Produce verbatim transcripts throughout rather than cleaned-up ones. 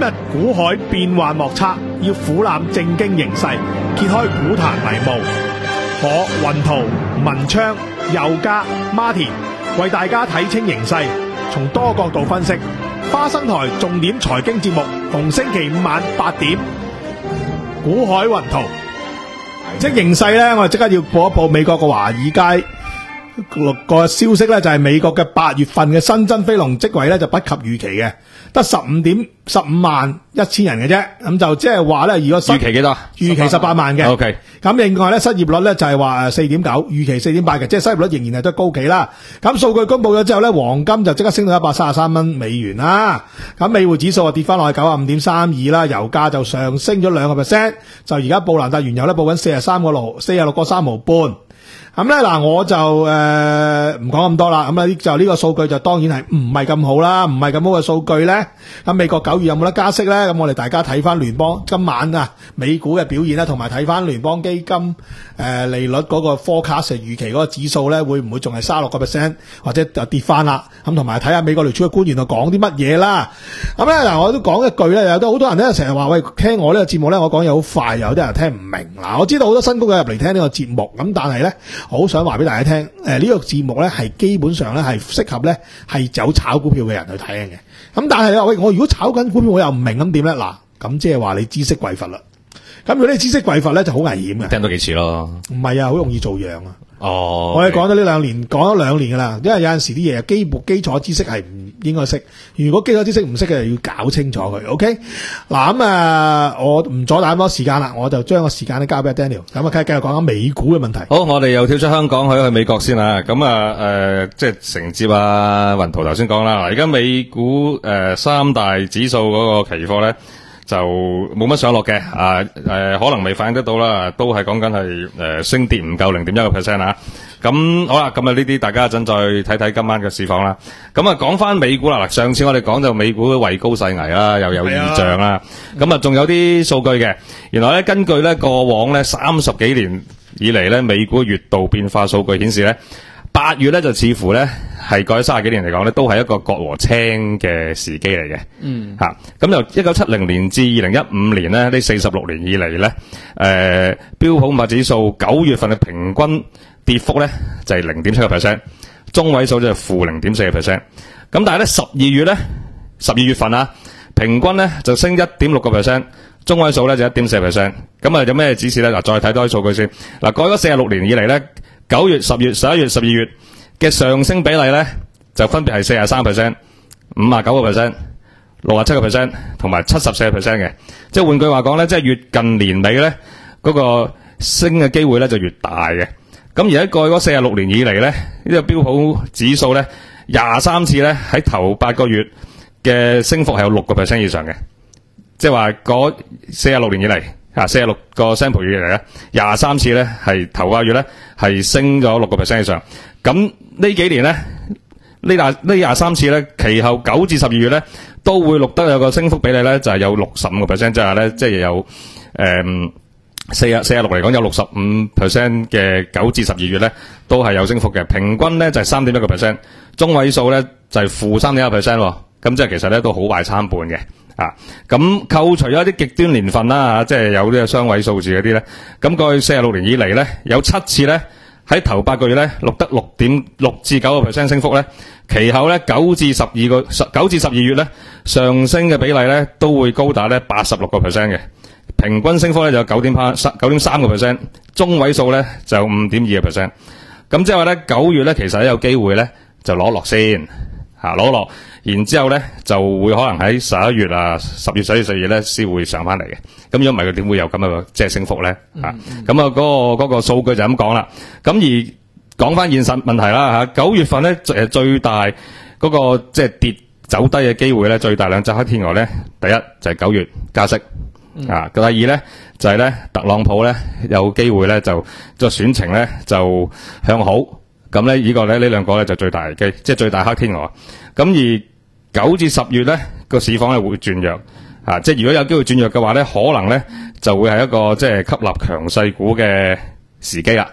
日股海變幻莫測，要俯瞰正經形勢，揭開股壇迷霧。我雲圖、文昌、佑嘉、Martin 為大家睇清形勢，從多角度分析。花生台重點財經節目，逢星期五晚八點，股海雲圖。即形勢呢，我哋即刻要報一報美國嘅華爾街個消息呢，就係美國嘅八月份嘅新增非農職位呢，就不及預期嘅，得十五點十五萬一千人嘅啫。咁就即係話呢，如果預期幾多？ 預期十八萬嘅。 OK。咁另外呢，失業率呢就係話四點九，預期四點八嘅，即係失業率仍然係都高企啦。咁數據公布咗之後呢，黃金就即刻升到一百三十三蚊美元啦。咁美匯指數啊跌翻落去九十五點三二啦，油價就上升咗兩個 percent， 就而家布蘭特原油呢報緊四十三個六，四十六個三毫半。咁咧嗱，我就誒唔講咁多啦。咁咧就呢個數據就當然係唔係咁好啦，唔係咁好嘅數據咧。咁美國九月有冇得加息咧？咁我哋大家睇翻聯邦今晚啊美股嘅表現啦，同埋睇翻聯邦基金誒、呃、利率嗰個 forecast 預期嗰個指數咧，會唔會仲係三十六個 percent 或者就跌翻啦？咁同埋睇下美國聯儲嘅官員就講啲乜嘢啦。咁咧嗱，我都講一句咧，有都好多人咧成日話喂，聽我呢個節目咧，我講嘢好快，有啲人聽唔明嗱。我知道好多新工友入嚟聽呢個節目，咁但係咧。好想話俾大家聽，誒、呃、呢、這個節目咧係基本上咧係適合咧係有炒股票嘅人去睇嘅。咁但係你話喂，我如果炒緊股票我又唔明咁點咧？嗱，咁即係話你知識匱乏啦。咁如果你知識匱乏咧就好危險嘅。 聽到幾次咯？唔係啊，好容易做樣啊。 哦， 我哋講咗呢兩年，講咗兩年噶啦。因為有陣時啲嘢基本基礎知識係唔應該識，如果基礎知識唔識嘅，就要搞清楚佢。OK，嗱咁啊，我唔阻大咁多時間啦，我就將個時間咧交俾 Daniel。咁啊，繼續講緊美股嘅問題。 好，我哋又跳出香港去去美國先啦。咁啊，誒、呃，即係承接啊，雲圖頭先講啦。嗱，而家美股誒、呃、三大指數嗰個期貨咧。就冇乜上落嘅，啊誒、呃、可能未反映得到啦，都係講緊係誒升跌唔夠零點一個 percent 啊。咁好啦，咁啊呢啲大家一陣再睇睇今晚嘅市況啦。咁啊講翻美股啦，嗱上次我哋講就美股位高勢危啦，又有異象啦。咁啊仲有啲數據嘅，原來咧根據咧過往咧三十幾年以嚟咧美股月度變化數據顯示咧。八月咧就似乎咧係過去三十幾年嚟講咧都係一個割禾青嘅時機嚟嘅，嗯吓咁由一九七零年至二零一五年咧呢四十六年以嚟咧，誒、呃、標普五百指數九月份嘅平均跌幅咧就係零點七個 percent， 中位數就係負零點四個 percent， 咁但係咧十二月咧十二月份啊平均咧就升一點六個 percent， 中位數咧就一點四 percent， 咁啊有咩指示咧？嗱再睇多啲數據先，嗱過咗四十六年以嚟咧。九月、十月、十一月、十二月嘅上升比例咧，就分別係四十三 percent、五十九個 percent、六十七個 percent 同埋七十四個 percent 嘅。即係換句話講咧，即係越近年尾咧，嗰、那個升嘅機會咧就越大嘅。咁而喺過去嗰四十六年以嚟咧，呢、這個標普指數咧廿三次咧喺頭八個月嘅升幅係有六個 percent 以上嘅。即係話嗰四十六年以嚟。啊，四十六個 sample 月嚟咧，廿三次咧係頭個月咧係升咗六個 percent 以上。咁呢幾年咧，呢廿呢廿三次咧，其後九至十二月咧都會錄得有個升幅比例咧，就係、是、有六十五個 percent， 即係咧即係有誒四十四十六嚟講有六十五 percent 嘅九至十二月咧都係有升幅嘅，平均咧就係三點一個 percent， 中位數咧就係負三點一個 percent， 咁即係其實咧都好壞參半嘅。啊，咁扣除咗一啲極端年份啦，吓，即係有啲雙位數字嗰啲咧，咁過去四十六年以嚟咧，有七次咧喺頭八個月咧錄得六點六至九個 percent 升幅咧，其後咧九至十二個九至十二月咧上升嘅比例咧都會高達咧八十六個 percent 嘅，平均升幅咧就有九點八九點三個 percent， 中位數咧就五點二個 percent， 咁即係話咧九月咧其實有機會咧就攞落先。啊，攞落，然之後咧就會可能喺十一月啊、十月、十一月、十二月咧先會上翻嚟嘅。咁如果唔係，佢點會有咁嘅即係升幅咧？嗯嗯、啊，咁啊嗰個嗰、嗰個數據就咁講啦。咁而講翻現實問題啦嚇，九月份咧誒最大嗰、嗰個即係跌走低嘅機會咧，最大兩隻黑天鵝咧，第一就係九月加息，嗯、啊，第二咧就係咧特朗普咧有機會咧就個選情咧就向好。咁咧，呢個咧，呢兩個咧就最大嘅，即係最大黑天鵝。咁而九至十月咧個市況咧會轉弱，啊，即係如果有機會轉弱嘅話咧，可能咧就會係一個即係吸納強勢股嘅時機啦。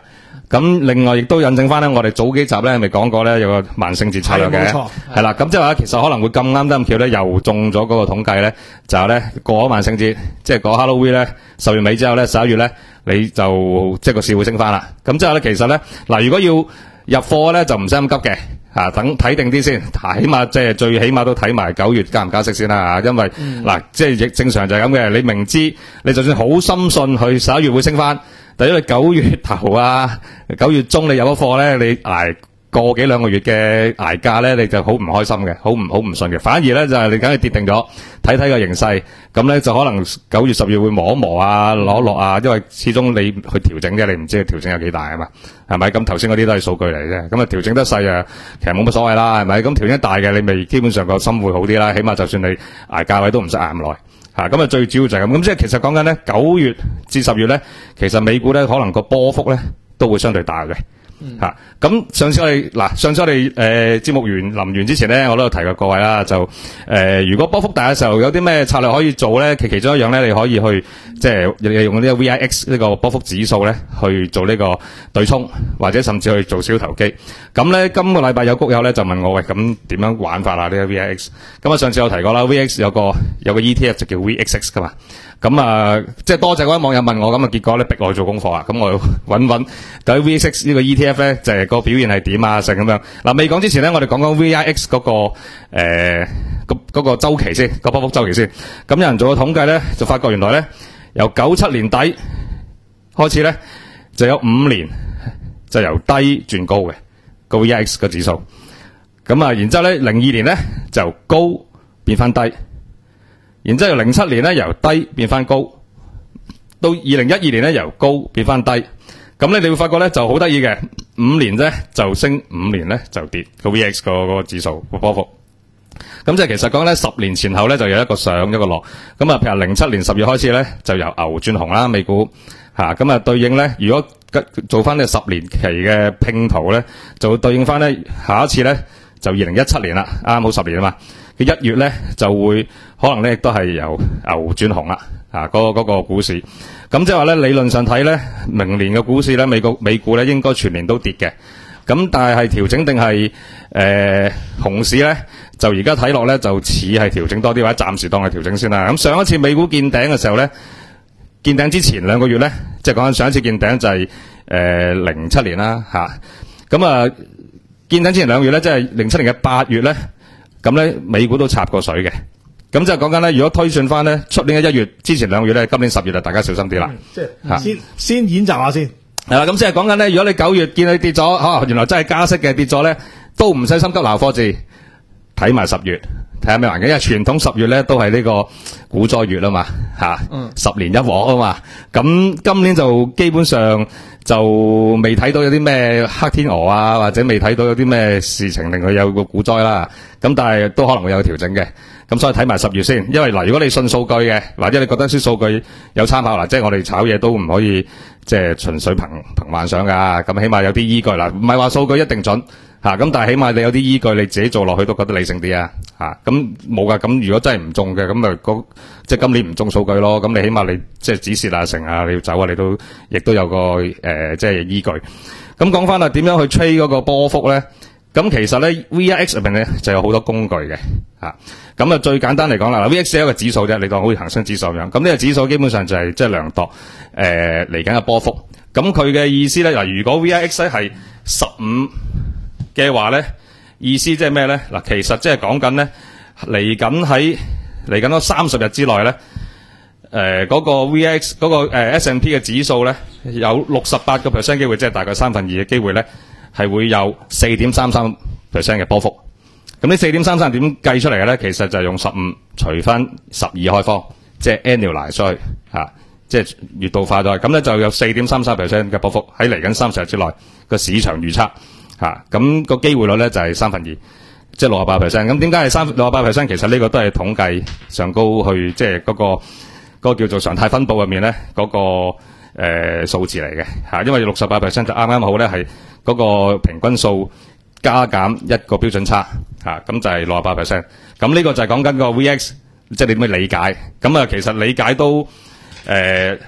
咁另外亦都引證翻咧，我哋早幾集咧咪講過咧有個萬聖節策略嘅， 係冇錯係啦。咁即係話其實可能會咁啱得咁巧咧，又中咗嗰個統計咧，就係咧過咗萬聖節，即係過 Halloween 咧，十月尾之後咧，十一月咧，你就即係個市會升翻啦。咁即係咧，其實咧嗱，如果要入貨咧，就唔使咁急嘅。啊，等睇定啲先，起碼即係最起碼都睇埋九月加唔加息先啦嚇，因為嗱、嗯，即係正常就係咁嘅。你明知你就算好深信佢十一月會升翻，但因為九月頭啊、九月中你有咗貨咧，你捱個幾兩個月嘅捱價咧，你就好唔開心嘅，好唔好唔順嘅。反而咧就係、是、你梗係跌定咗，睇睇個形勢，咁咧就可能九月十月會磨一磨啊、攞一落啊，因為始終你去調整啫，你唔知佢調整有幾大啊嘛，係咪？咁頭先嗰啲都係數據嚟啫，咁啊調整得細啊，其實冇乜所謂啦，係咪？咁調整得大嘅，你咪基本上個心會好啲啦，起碼就算你捱價位都唔使捱咁耐。吓，咁啊最主要就係咁，咁即係其實講緊咧九月至十月咧，其實美股咧可能個波幅咧都會相對大嘅。吓、嗯，咁、啊、上次我哋嗱，上次我哋誒節目完臨完之前咧，我都有提過各位啦，就誒、呃、如果波幅大嘅時候，有啲咩策略可以做咧？其其中一樣咧，你可以去即係利用呢個 V I X 呢個波幅指數咧去做呢個對沖，或者甚至去做小投機。咁咧今個禮拜有谷友咧就問我喂，咁點樣玩法啊？呢、這個 V I X？咁啊上次有提過啦 ，V I X 有個有個 E T F 就叫 V X X 噶嘛。咁啊，即係多謝嗰位網友問我，咁啊結果咧逼我去做功課啊，咁我揾揾究竟 V X X 呢個 E T F 咧就係、是、個表現係點啊，成咁樣。嗱未講之前咧，我哋講講 V I X 嗰、那個誒、呃那個嗰個周期先，個波幅周期先。咁有人做個統計咧，就發覺原來咧由九七年底開始咧，就有五年就由低轉高嘅個 V I X 個指數。咁啊，然之後咧零二年咧就高變翻低。然之後零七年咧由低變翻高，到二零一二年咧由高變翻低，咁咧你會發覺咧就好得意嘅，五年咧就升，五年咧就跌個 V X 個個指數個波幅。咁即係其實講咧十年前後咧就有一個上一個落，咁啊譬如零七年十月開始咧就由牛轉熊啦，美股吓，咁啊對應咧如果做翻呢十年期嘅拼圖咧，就會對應翻咧下一次咧就二零一七年啦，啱好十年啊嘛。佢一月咧就會可能咧亦都係由牛轉熊啦，啊嗰、那個嗰、那個股市，咁即係話咧理論上睇咧，明年嘅股市咧美國美股咧應該全年都跌嘅，咁但係係調整定係誒熊市咧，就而家睇落咧就似係調整多啲，或者暫時當係調整先啦。咁上一次美股見頂嘅時候咧，見頂之前兩個月咧，即係講緊上一次見頂就係誒零七年啦，吓咁啊見頂之前兩個月咧，即係零七年嘅八月咧。咁咧，美股都插過水嘅，咁即係講緊咧，如果推算翻咧，出年嘅一月之前兩個月咧，今年十月啊，大家小心啲啦。 即係先先演習下先。 係啦，咁即係講緊咧，如果你九月見佢跌咗，吓原來真係加息嘅跌咗咧，都唔使心急撈貨字，睇埋十月，睇下咩環境，因為傳統十月咧都係呢個股災月啊嘛，吓，嗯，十年一鑊啊嘛，咁今年就基本上就未睇到有啲咩黑天鵝啊，或者未睇到有啲咩事情令佢有個股災啦。咁但係都可能會有調整嘅，咁所以睇埋十月先。因為嗱，如果你信數據嘅，或者你覺得啲數據有參考，嗱，即係我哋炒嘢都唔可以即係純粹憑憑幻想噶，咁起碼有啲依據嗱，唔係話數據一定準吓，咁但係起碼你有啲依據，你自己做落去都覺得理性啲啊吓，咁冇噶，咁如果真係唔中嘅，咁咪嗰即係今年唔中數據咯，咁你起碼你即係止蝕啊成啊，你要走啊，你都亦都有個誒、呃、即係依據。咁講翻啦，點樣去 trade 嗰個波幅咧？咁其實咧 V I X 入邊咧就有好多工具嘅吓，咁啊最簡單嚟講啦 ，V I X 係一個指數啫，你當好似恒生指數咁樣。咁呢個指數基本上就係即係量度誒嚟緊嘅波幅。咁佢嘅意思咧，嗱，如果 V I X 咧係十五嘅話咧，意思即係咩咧？嗱，其實即係講緊咧嚟緊喺嚟緊嗰三十日之內咧，誒、呃、嗰、那個 V I X 嗰個誒 S and P 嘅指數咧有六十八個 percent 機會，即係大概三分二嘅機會咧。係會有四點三三 percent 嘅波幅，咁呢四點三三點計出嚟嘅咧，其實就係用十五除翻十二開方，即係 annualize 出去吓，即係月度化咗，咁咧就有四點三三 percent 嘅波幅喺嚟緊三十日之內個市場預測吓，咁個機會率咧就係三分二，即係六十八 percent。咁點解係三六十八 percent？其實呢個都係統計上高去，即係嗰個嗰個叫做常態分布入面咧嗰個。誒、呃，數字嚟嘅吓，因為六十八 percent 就啱啱好咧，係嗰個平均數加減一個標準差吓，咁、啊、就係六十八 percent。咁呢個就係講緊個 V X， 即係你點樣理解？咁啊，其實理解都誒、呃、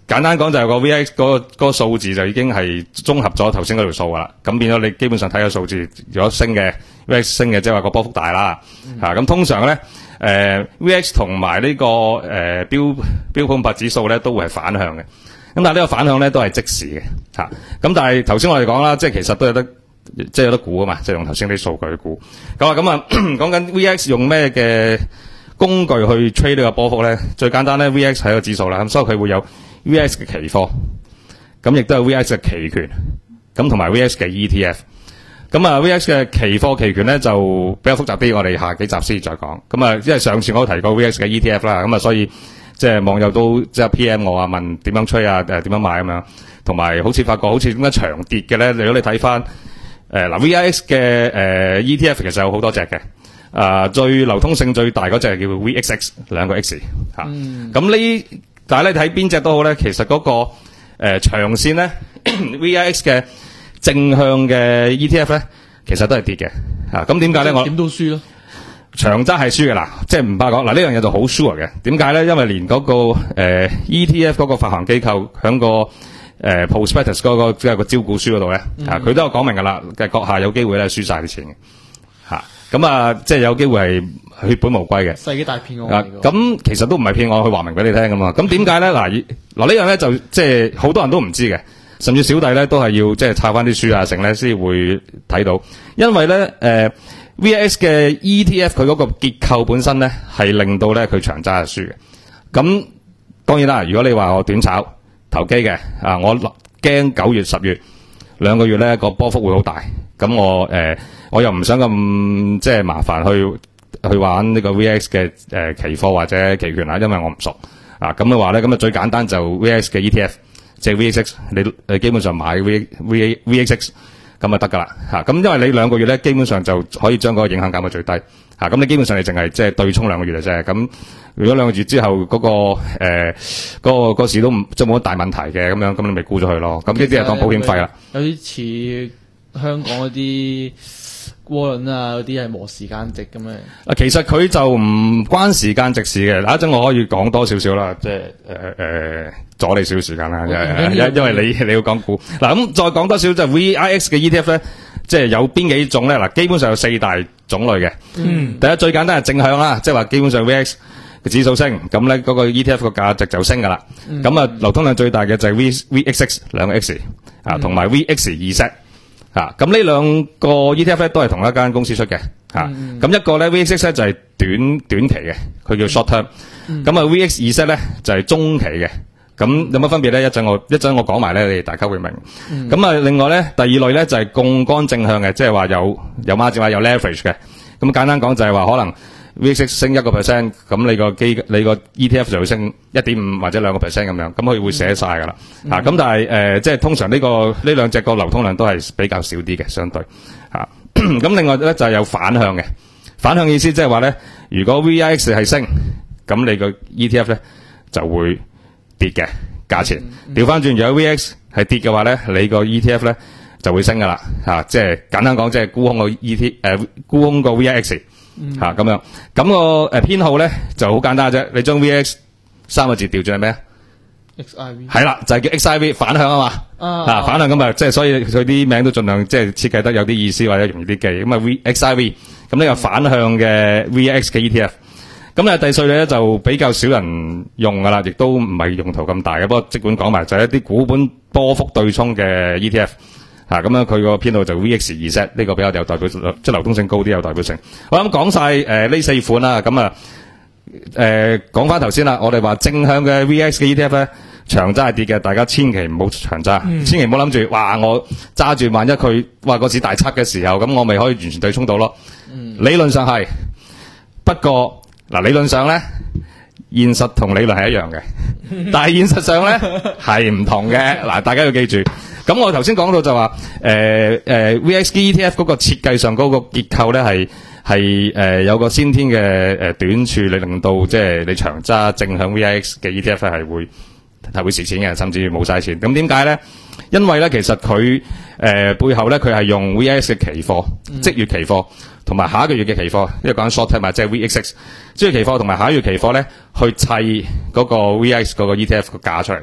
簡單講就係個 V X 嗰、那個嗰、那個數字就已經係綜合咗頭先嗰條數噶啦，咁變咗你基本上睇個數字，如果升嘅 V X 升嘅，即係話個波幅大啦，嚇咁、嗯啊、通常咧誒、呃、V X 同埋呢個誒、呃、標標普五百指數咧都會係反向嘅，咁但係呢個反向咧都係即時嘅嚇，咁、啊、但係頭先我哋講啦，即係其實都有得即係有得估啊嘛，即係用頭先啲數據去估，咁啊咁啊講緊 V X 用咩嘅工具去 trade 呢個波幅咧？最簡單咧 ，V X 係一個指數啦，咁所以佢會有 V X 嘅期貨，咁亦都有 V X 嘅期權，咁同埋 V X 嘅 E T F。咁啊 ，V X 嘅期貨期權咧就比較複雜啲，我哋下幾集先再講。咁啊，因為上次我都提過 V X 嘅 E T F 啦，咁啊，所以即係網友都即係 P M 我啊，問點樣吹啊，誒點樣買咁樣，同埋好似發覺好似點解長跌嘅咧？如果你睇翻誒嗱 V X 嘅誒、呃、E T F 其實有好多隻嘅。啊、呃，最流通性最大嗰隻係叫 V X X， 兩個 X 嚇。咁、嗯、呢，但係咧睇邊隻都好咧，其實嗰、那個誒、呃、長線咧 V X 嘅正向嘅 E T F 咧，其實都係跌嘅嚇。咁點解咧？我點都輸咯。 長揸係輸嘅啦，即係唔怕講嗱，呢樣嘢就好 sure 嘅。點解咧？因為連嗰、那個誒、呃、E T F 嗰個發行機構喺個誒 prospectus 嗰個即係個招股書嗰度咧，啊佢都有講明㗎啦，嘅閣下有機會咧輸晒啲錢嘅嚇。咁啊，即係有機會係血本無歸嘅， 世紀大騙案。 咁、啊、其實都唔係騙案，佢話明俾你聽噶嘛。咁點解咧？嗱，嗱呢樣咧就即係好多人都唔知嘅，甚至小弟咧都係要即係抄翻啲書啊，成咧先會睇到。因為咧，誒、呃、V X 嘅 E T F 佢嗰個結構本身咧係令到咧佢長揸係輸嘅。咁當然啦，如果你話我短炒投機嘅啊，我驚九月、十月兩個月咧個波幅會好大，咁我誒。呃我又唔想咁即係麻煩去去玩呢個 V X 嘅誒、呃、期貨或者期權啦，因為我唔熟啊。咁嘅話咧，咁啊最簡單就 V X 嘅 E T F， 即係 V X X， 你你基本上買 V V V X X 咁就得噶啦嚇。咁、啊、因為你兩個月咧，基本上就可以將嗰個影響減到最低嚇。咁、啊、你基本上你淨係即係對沖兩個月嘅啫。咁如果兩個月之後嗰、那個誒嗰、呃那個那個市都唔即係冇乜大問題嘅咁樣，咁你咪沽咗佢咯。咁呢啲係當保險費啦。 有啲似香港嗰啲窩輪啊，嗰啲係磨時間值咁樣。 啊，其實佢就唔關時間值事嘅。嗱，一陣我可以講多少少啦，即係誒誒阻你少少時間啦，因因因為你你要講股。嗱，咁再講多少就 V I X 嘅 E T F 咧，即係有邊幾種咧？嗱，基本上有四大種類嘅。嗯。第一最簡單係正向啦，即係話基本上 V X 嘅指數升，咁咧嗰個 E T F 個價值就升噶啦。咁啊、嗯，流通量最大嘅就係 V V X X 兩個 X 啊，同埋 V X Z。啊，咁呢兩個 E T F 咧都係同一間公司出嘅，吓、啊，咁、嗯、一個咧 V X X 咧就係短短期嘅，佢叫 short term，咁、嗯、啊 V X Z 咧就係中期嘅，咁有乜分別咧？一陣我一陣我講埋咧，你哋大家會明。咁、嗯、啊，另外咧第二類咧就係槓桿正向嘅，即係話有有孖展話有 leverage 嘅，咁簡單講就係話可能 V X X 升一個 percent， 咁你個基你個 E T F 就會升一點五或者兩個 percent 咁樣，咁佢會寫晒噶啦。嗯、啊，咁但係誒、呃，即係通常呢、這個呢兩隻個流通量都係比較少啲嘅，相對吓。咁、啊、另外咧就係有反向嘅，反向意思即係話咧，如果 V I X 係升，咁你個 E T F 咧就會跌嘅價錢。調翻轉，如果 V X 係跌嘅話咧，你個 E T F 咧就會升噶啦。吓、啊，即係簡單講，即係沽空個 E T 誒、呃、沽空個 V I X。吓咁、嗯啊、樣，咁、那個誒編號咧就好簡單啫。你將 V X 三個字調轉係咩 ？X I V 係啦，就係、是、叫 X I V 反向啊嘛。啊，啊反向咁啊，即係所以佢啲名都盡量即係設計得有啲意思或者容易啲記。咁啊 V X I V 咁呢個反向嘅 V X 嘅 E T F。咁咧第四類咧就比較少人用噶啦，亦都唔係用途咁大嘅。不過即管講埋就係、是、一啲股本波幅對沖嘅 E T F。吓咁樣佢個編號就 V X Z 呢個比較有代表，即係流通性高啲，有代表性。我諗講晒誒呢四款啦，咁啊誒講翻頭先啦，我哋話正向嘅 V X 嘅 E T F 咧，長揸係跌嘅，大家千祈唔好長揸，嗯、千祈唔好諗住哇我揸住，萬一佢話個市大測嘅時候，咁我咪可以完全對沖到咯。嗯、理論上係，不過嗱理論上咧，現實同理論係一樣嘅，但係現實上咧係唔同嘅。嗱，大家要記住。咁我頭先講到就話，誒、呃、誒、呃、V X 嘅 E T F 嗰個設計上嗰個結構咧係係誒有個先天嘅誒短處，你令到即係你長揸正向 V X 嘅 E T F 係會係會蝕錢嘅，甚至冇晒錢。咁點解咧？因為咧其實佢誒、呃、背後咧佢係用 V X 嘅期貨、嗯、即月期貨同埋下一個月嘅期貨，因為講緊 short term 即係 V X X 即月期貨同埋下一個月期貨咧去砌嗰個 V X 嗰個 E T F 個價出嚟。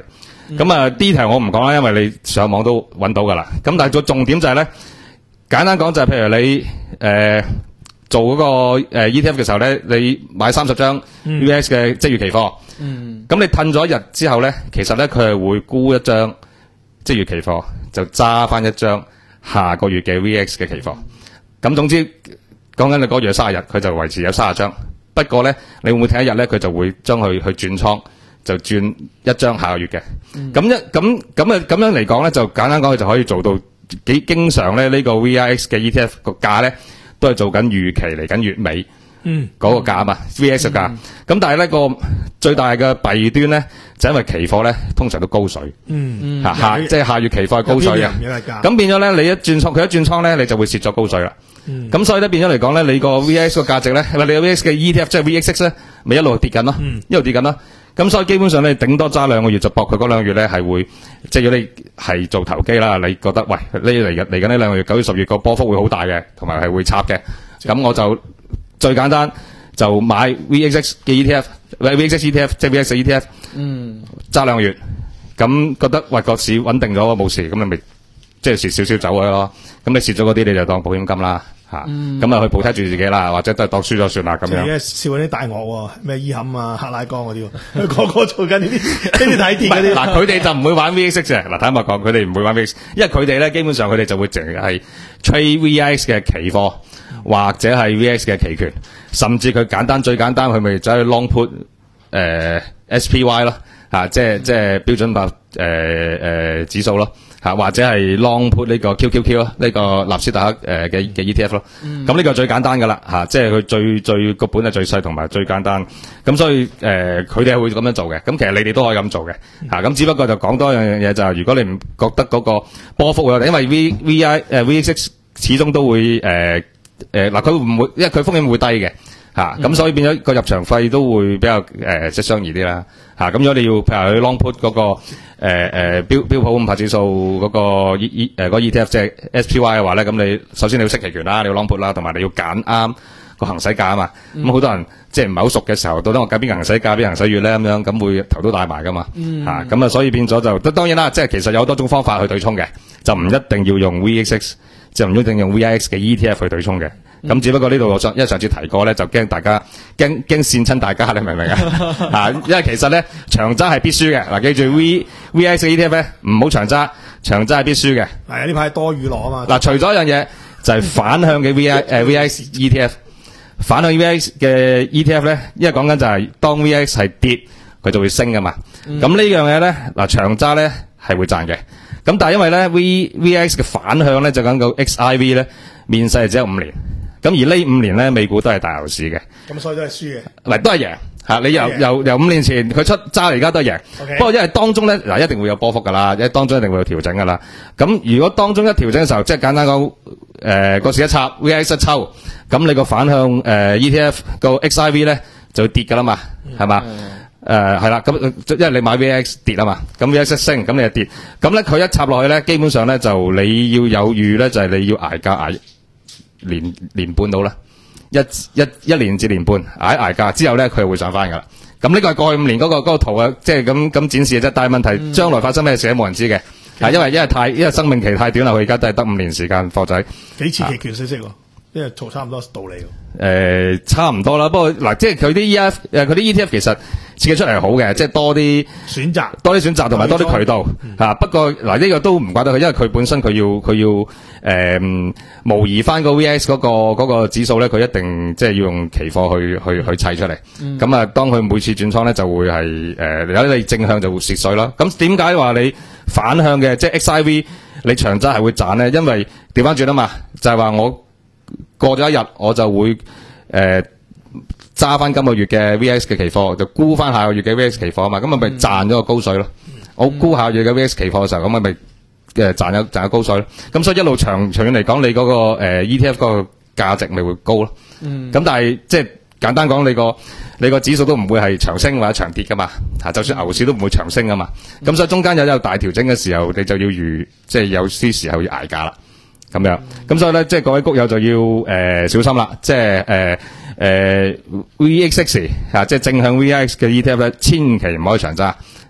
咁啊 detail 我唔講啦，因為你上網都揾到噶啦。咁但係個重點就係咧，簡單講就係譬如你誒、呃、做嗰個誒 E T F 嘅時候咧，你買三十張 V I X 嘅即月期貨， 嗯， 咁你褪咗一日之後咧，其實咧佢係會沽一張即月期貨，就揸翻一張下個月嘅 V I X 嘅期貨。咁總之講緊你嗰月三十日，佢就維持有三十張。不過咧，你會唔會睇一日咧，佢就會將佢去轉倉，就轉一張下個月嘅。咁、嗯、一咁咁啊咁樣嚟講咧，就簡單講，佢就可以做到幾經常咧呢、呢個 V I X 嘅 E T F 個價咧，都係做緊預期嚟緊月尾嗯嗰個價嘛 V I X 嘅價。咁、嗯、但係咧個最大嘅弊端咧，就因為期貨咧通常都高水。嗯下下即係下月期貨係高水嘅。咁變咗咧，你一轉倉，佢一轉倉咧，你就會蝕咗高水啦。咁、嗯、所以咧變咗嚟講咧，你個 V I X 個價值咧，係咪你個 V I X 嘅 E T F 即係 V X X 咧，咪一路跌緊咯，嗯、一路跌緊咯。咁所以基本上你頂多揸兩個月就搏佢嗰兩個月咧係會，即係如果你係做投機啦，你覺得喂呢嚟緊嚟緊呢兩個月九月十月個波幅會好大嘅，同埋係會插嘅，咁我就最簡單就買 V X X 嘅 E T F，V X X E T F 即係 V X X E T F，嗯，揸兩個月，咁覺得喂個市穩定咗冇事，咁你咪即係蝕少少走咗咯。咁你蝕咗嗰啲你就當保險金啦。吓，咁啊去保護住自己啦，或者都係當輸咗算啦咁樣。而家笑嗰啲大鱷，咩伊坎啊、克拉江嗰啲，佢個個做緊呢啲呢啲睇跌嗰啲。 嗱，佢哋就唔會玩 V X X 嘅。嗱，坦白講，佢哋唔會玩 V X X，因為佢哋咧基本上佢哋就會淨係 trade V I X 嘅期貨，或者係 V X 嘅期權，甚至佢簡單最簡單，佢咪走去 long put 誒 S P Y 咯，吓，即係即係標準白誒誒指數咯。吓，或者係 long put 呢個 Q Q Q 咯，呢個納斯達克誒嘅嘅 E T F 咯。咁呢個最簡單噶啦，吓，即係佢最最個本係最細同埋最簡單。咁所以誒，佢哋係會咁樣做嘅。咁其實你哋都可以咁做嘅。吓，咁只不過就講多一樣嘢就係，如果你唔覺得嗰個波幅會，因為 V V I 誒 V X X 始終都會誒誒嗱，佢唔會，因為佢風險會低嘅。吓，咁所以變咗個入場費都會比較誒即係相宜啲啦。吓，咁如果你要譬如去 long put 嗰個誒誒標標普五百指數嗰個 E E 誒嗰個 E T F 即係 S P Y 嘅話咧，咁你首先你要識期權啦，你要 long put 啦，同埋你要揀啱個行使價啊嘛。咁好多人即係唔係好熟嘅時候，到底我揀邊個行使價，邊個行使月咧咁樣，咁會頭都大埋噶嘛。吓，咁啊，所以變咗就當然啦，即係其實有好多種方法去對沖嘅，就唔一定要用 V X X，就唔一定用 V I X 嘅 E T F 去對沖嘅。咁、嗯、只不過呢度我上，因為上次提過咧，就驚大家驚驚跣親大家，你明唔明啊？啊，因為其實咧長揸係必須嘅。嗱，記住 V V I X E T F 咧唔好長揸，長揸係必須嘅。 係啊，呢排多雨落啊嘛。嗱， 除咗一樣嘢就係、是、反向嘅 V I 誒 V I X E T F，反向 V I X 嘅 E T F 咧，因為講緊就係當 V I X 係跌，佢就會升噶嘛。咁、嗯、呢樣嘢咧，嗱長揸咧係會賺嘅。咁但係因為咧 V V I X 嘅反向咧就講到 X I V 咧面世係只有五年。咁而呢五年咧，美股都係大牛市嘅。 咁所以都係輸嘅。 嗱，都係贏吓。你由由由五年前佢出揸，而家都係贏。Okay. 不過因為當中咧，嗱一定會有波幅噶啦，因為當中一定會有調整噶啦。咁如果當中一調整嘅時候，即係簡單講，誒個市一插 V I X 一抽，咁你個反向誒、呃、E T F 個 X I V 咧就會跌噶啦嘛，係嘛？誒係啦，咁、呃、因為你買 V I X 跌啊嘛，咁 V I X 升，咁你就跌。咁咧佢一插落去咧，基本上咧就你要有預咧，就係、是、你要捱價捱。年年半到啦，一一一年至年半挨挨價之後咧，佢會上翻噶啦。咁呢個係過去五年嗰、那個嗰、那個圖啊，即係咁咁展示嘅啫。但係問題將、嗯、來發生咩事冇人知嘅，係因為因為太因為生命期太短啦，佢而家都係得五年時間貨仔。 幾似期權息息喎，因為做差唔多道理。 誒、呃，差唔多啦。不過嗱，即係佢啲 E F 誒，佢啲 E T F 其實設計出嚟係好嘅，即係多啲選擇， 多啲選擇同埋多啲渠道吓、嗯啊。不過嗱，呢、這個都唔怪得佢，因為佢本身佢要佢要誒、呃、模擬翻個 V I X 嗰、那個嗰、那個指數咧，佢一定即係要用期貨去去去砌出嚟。咁、嗯、啊，當佢每次轉倉咧，就會係誒有啲你正向就會蝕水啦。咁點解話你反向嘅即係 X I V 你長揸係會賺咧？因為調翻轉啊嘛，就係、是、話我。過咗一日，我就會誒揸翻今個月嘅 V X 嘅期貨，就沽翻下個月嘅 V X 期貨啊嘛，咁咪咪賺咗個高水咯。嗯、我沽下個月嘅 V X 期貨嘅時候，咁咪咪誒賺咗賺咗高水咯。咁所以一路長長遠嚟講，你嗰、那個誒、呃、E T F 嗰個價值咪會高咯。咁、嗯、但係即係簡單講，你個你個指數都唔會係長升或者長跌噶嘛。吓，就算牛市都唔會長升噶嘛。咁、嗯、所以中間有有大調整嘅時候，你就要預即係有啲時候要挨價啦。咁樣，咁所以咧，即係各位谷友就要誒、呃、小心啦，即係誒誒 V X X 吓，即係正向 V I X 嘅 E T F 咧，千祈唔可以長揸，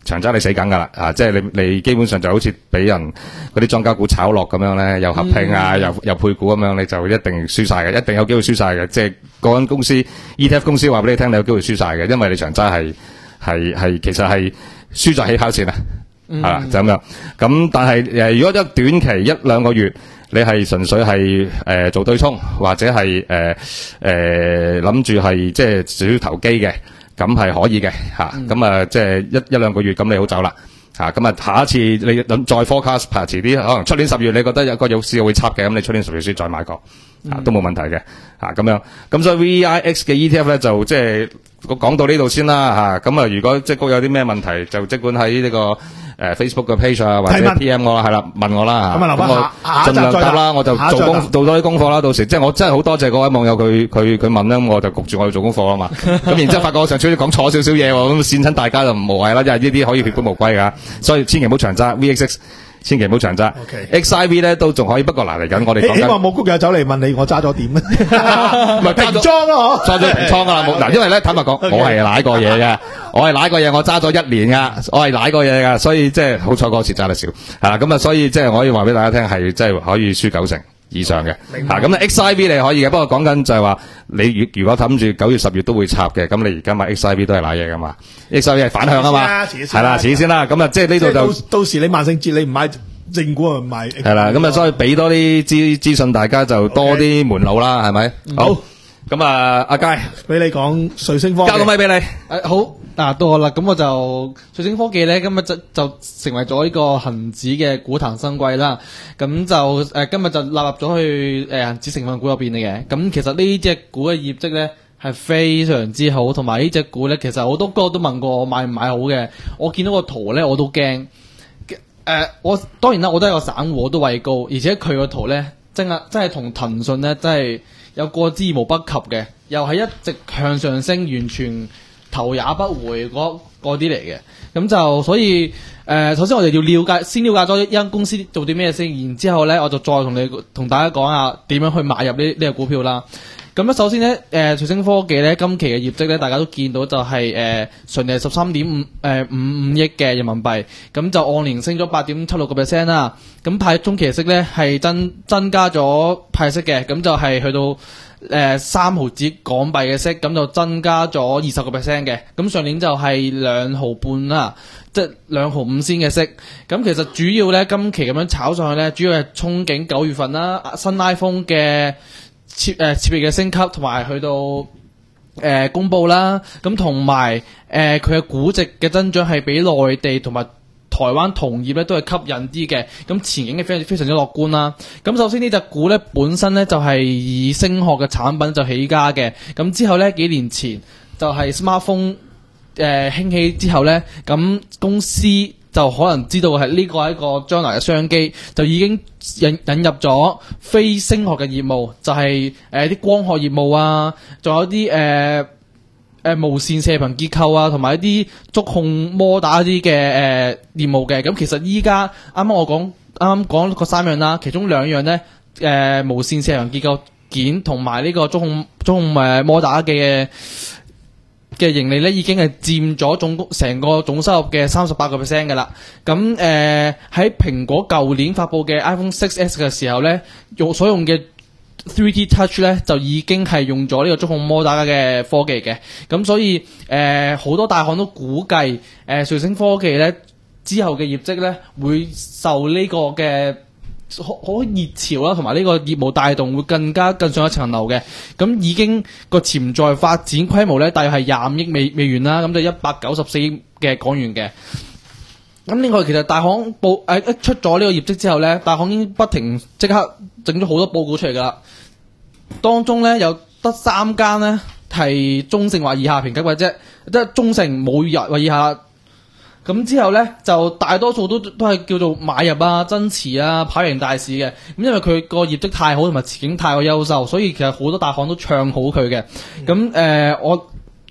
長揸你死梗噶啦，啊，即係你你基本上就好似俾人嗰啲莊家股炒落咁樣咧，又合併啊， 嗯、 又又配股咁樣，你就一定輸晒嘅，一定有機會輸晒嘅。即係嗰間公司 E T F 公司話俾你聽，你有機會輸晒嘅，因為你長揸係係係其實係輸在起跑線啊，係啦、嗯，就咁樣。咁但係誒、呃，如果一短期一兩個月，你係純粹係誒、呃、做對沖，或者係誒誒諗住係即係少少投機嘅。咁係可以嘅嚇，咁啊即係一一兩個月咁你好走啦嚇，咁啊下一次你諗再 forecast 排遲啲，可能出年十月你覺得有個有市會插嘅，咁你出年十月先再買過嚇都冇問題嘅嚇咁樣，咁所以 V I X 嘅 E T F 咧就即係講到呢度先啦嚇，咁啊如果即係谷有啲咩問題，就即管喺呢個誒 Facebook 嘅 page 啊或者 P M 我啦，係啦問我啦嚇，咁我盡量答啦，我就做功做多啲功課啦，到時即係我真係好多謝各位網友佢佢佢問啦，咁我就焗住我要做功課啊嘛，咁然之後發覺我上次講錯少少嘢喎，咁跣親大家就唔無謂啦，因為呢啲可以血本無歸㗎，所以千祈唔好長揸 V X X。千祈唔好長揸 ，X I V 咧都仲可以，不過嗱嚟緊我哋講緊， 希望冇谷友走嚟問你我揸咗點咧， 唔係平倉咯，揸咗平倉噶啦，冇嗱，因為咧坦白講，我係舐過嘢嘅，我係舐過嘢，我揸咗一年噶，我係舐過嘢噶，所以即係好彩嗰次揸得少，係啦，咁啊，所以即係我可以話俾大家聽，係即係可以輸九成以上嘅，嚇咁啊 X I V 你可以嘅，不過講緊就係話你如如果諗住九月十月都會插嘅，咁你而家買 X I V 都係舐嘢噶嘛 ，X I V 係反向啊嘛，係啦，遲啲先啦，咁啊即係呢度就到到時你萬聖節你唔買正股啊，唔買係啦，咁啊所以俾多啲資資訊大家就多啲門路啦，係咪？好，咁啊阿佳俾你講瑞星科技， 交個咪俾你。 誒好嗱，到我啦，咁我就瑞星科技咧，今日就就成為咗呢個恒指嘅股壇新貴啦。咁就誒、呃、今日就納入咗去誒恒指成分股入邊嚟嘅。咁其實呢隻股嘅業績咧係非常之好，同埋呢隻股咧其實好多哥都問過我買唔買好嘅。我見到個圖咧我都驚。誒、呃，我當然啦，我都係個散戶，我都畏高，而且佢個圖咧真係真係同騰訊咧真係有過之而無不及嘅，又係一直向上升，完全頭也不回嗰啲嚟嘅。咁就所以誒、呃，首先我哋要了解，先了解咗一間公司做啲咩先，然之後咧我就再同你同大家講下點樣去買入呢呢個股票啦。咁咧，首先咧，誒、呃，瑞星科技咧，今期嘅業績咧，大家都見到就係、是、誒，純利十三點五誒五五億嘅人民幣，咁就按年升咗八點七六個 percent 啦。咁派中期息咧係增增加咗派息嘅，咁就係去到誒三毫子港幣嘅息，咁就增加咗二十個 percent 嘅。咁上年就係兩毫半啦，即係兩毫五仙嘅息。咁其實主要咧，今期咁樣炒上去咧，主要係憧憬九月份啦，新 iPhone 嘅設誒設備嘅升級，同埋去到誒、呃、公佈啦，咁同埋誒佢嘅估值嘅增長係比內地同埋台灣同業咧都係吸引啲嘅，咁前景係非常非常之樂觀啦。咁首先呢隻股咧本身咧就係、是、以聲學嘅產品就起家嘅，咁之後咧幾年前就係 smartphone 誒、呃、興起之後咧，咁公司就可能知道係呢個係一個將來嘅商機，就已經引引入咗非聲學嘅業務，就係誒啲光學業務啊，仲有啲誒誒無線射頻結構啊，同埋一啲觸控摩打啲嘅誒業務嘅。咁其實依家啱啱我講啱啱講個三樣啦，其中兩樣咧誒、呃、無線射頻結構件同埋呢個觸控觸控誒摩打嘅嘅盈利咧已經係佔咗總成個總收入嘅三十八個 percent 嘅啦。咁誒喺蘋果舊年發布嘅 iPhone 六 S 嘅時候咧，用所用嘅 three D Touch 咧就已經係用咗呢個觸控摩打嘅科技嘅。咁所以誒好、呃、多大行都估計誒、呃、瑞星科技咧之後嘅業績咧會受呢個嘅好好熱潮啦，同埋呢個業務帶動會更加更上一層樓嘅。咁已經個潛在發展規模咧，大約係廿五億美美元啦，咁就一百九十四億嘅港元嘅。咁另外其實大行報誒一出咗呢個業績之後咧，大行已經不停即刻整咗好多報告出嚟噶啦。當中咧有得三間咧係中性或以下評級嘅啫，即係中性冇入或以下。咁之後咧，就大多數都都係叫做買入啊、增持啊、跑贏大市嘅。咁因為佢個業績太好，同埋前景太過優秀，所以其實好多大行都唱好佢嘅。咁誒、呃，我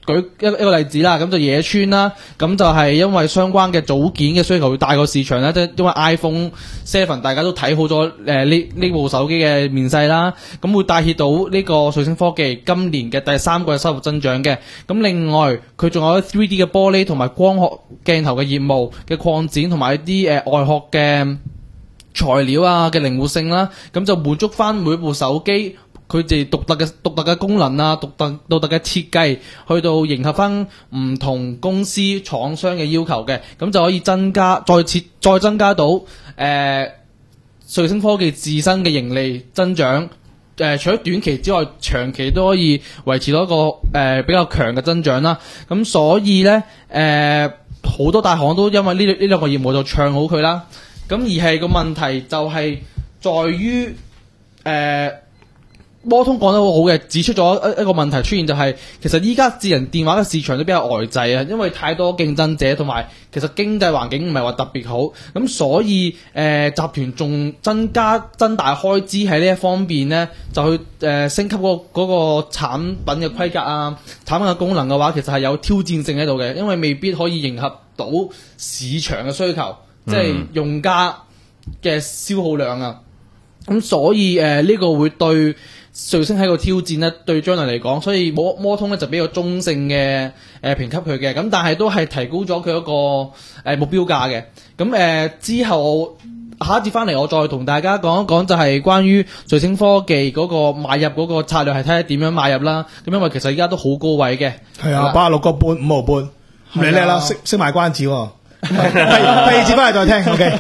舉一個一個例子啦，咁就野村啦，咁就係因為相關嘅組件嘅需求會大過市場啦，即係因為 iPhone 七大家都睇好咗誒呢呢部手機嘅面世啦，咁會帶挈到呢個瑞聲科技今年嘅第三季嘅收入增長嘅。咁另外佢仲有 三 D 嘅玻璃同埋光學鏡頭嘅業務嘅擴展，同埋一啲誒、呃、外殼嘅材料啊嘅靈活性啦，咁就滿足翻每部手機佢哋獨特嘅獨特嘅功能啊，獨特獨特嘅設計，去到迎合翻唔同公司廠商嘅要求嘅，咁就可以增加再設再增加到誒、呃、瑞聲科技自身嘅盈利增長。誒、呃，除咗短期之外，長期都可以維持到一個誒、呃、比較強嘅增長啦。咁所以咧，誒、呃、好多大行都因為呢呢兩個業務就唱好佢啦。咁而係個問題就係在於誒。呃摩通講得好好嘅，指出咗一一個問題出現，就係其實依家智能電話嘅市場都比較呆滯啊，因為太多競爭者，同埋其實經濟環境唔係話特別好，咁所以誒、呃、集團仲增加增大開支喺呢一方面呢，就去誒、呃、升級嗰、那個嗰個產品嘅規格啊，產品嘅功能嘅話，其實係有挑戰性喺度嘅，因為未必可以迎合到市場嘅需求，即係用家嘅消耗量啊，咁所以誒呢、呃這個會對瑞聲係個挑戰咧，對將來嚟講，所以摩摩通咧就比較中性嘅誒評級佢嘅，咁但係都係提高咗佢一個誒、呃、目標價嘅。咁誒、呃、之後下一節翻嚟，我再同大家講一講，就係關於瑞聲科技嗰個買入嗰個策略係睇下點樣買入啦。咁因為其實而家都好高位嘅， 係啊，八十六個半五毫半，你叻啦，識識賣關子喎。第第二節翻嚟再聽 ，OK。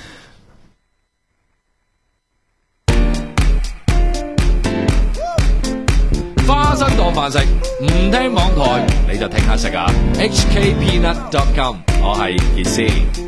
花生當飯食，唔聽網台你就聽下食啊！H K Peanut dot com， 我係傑斯。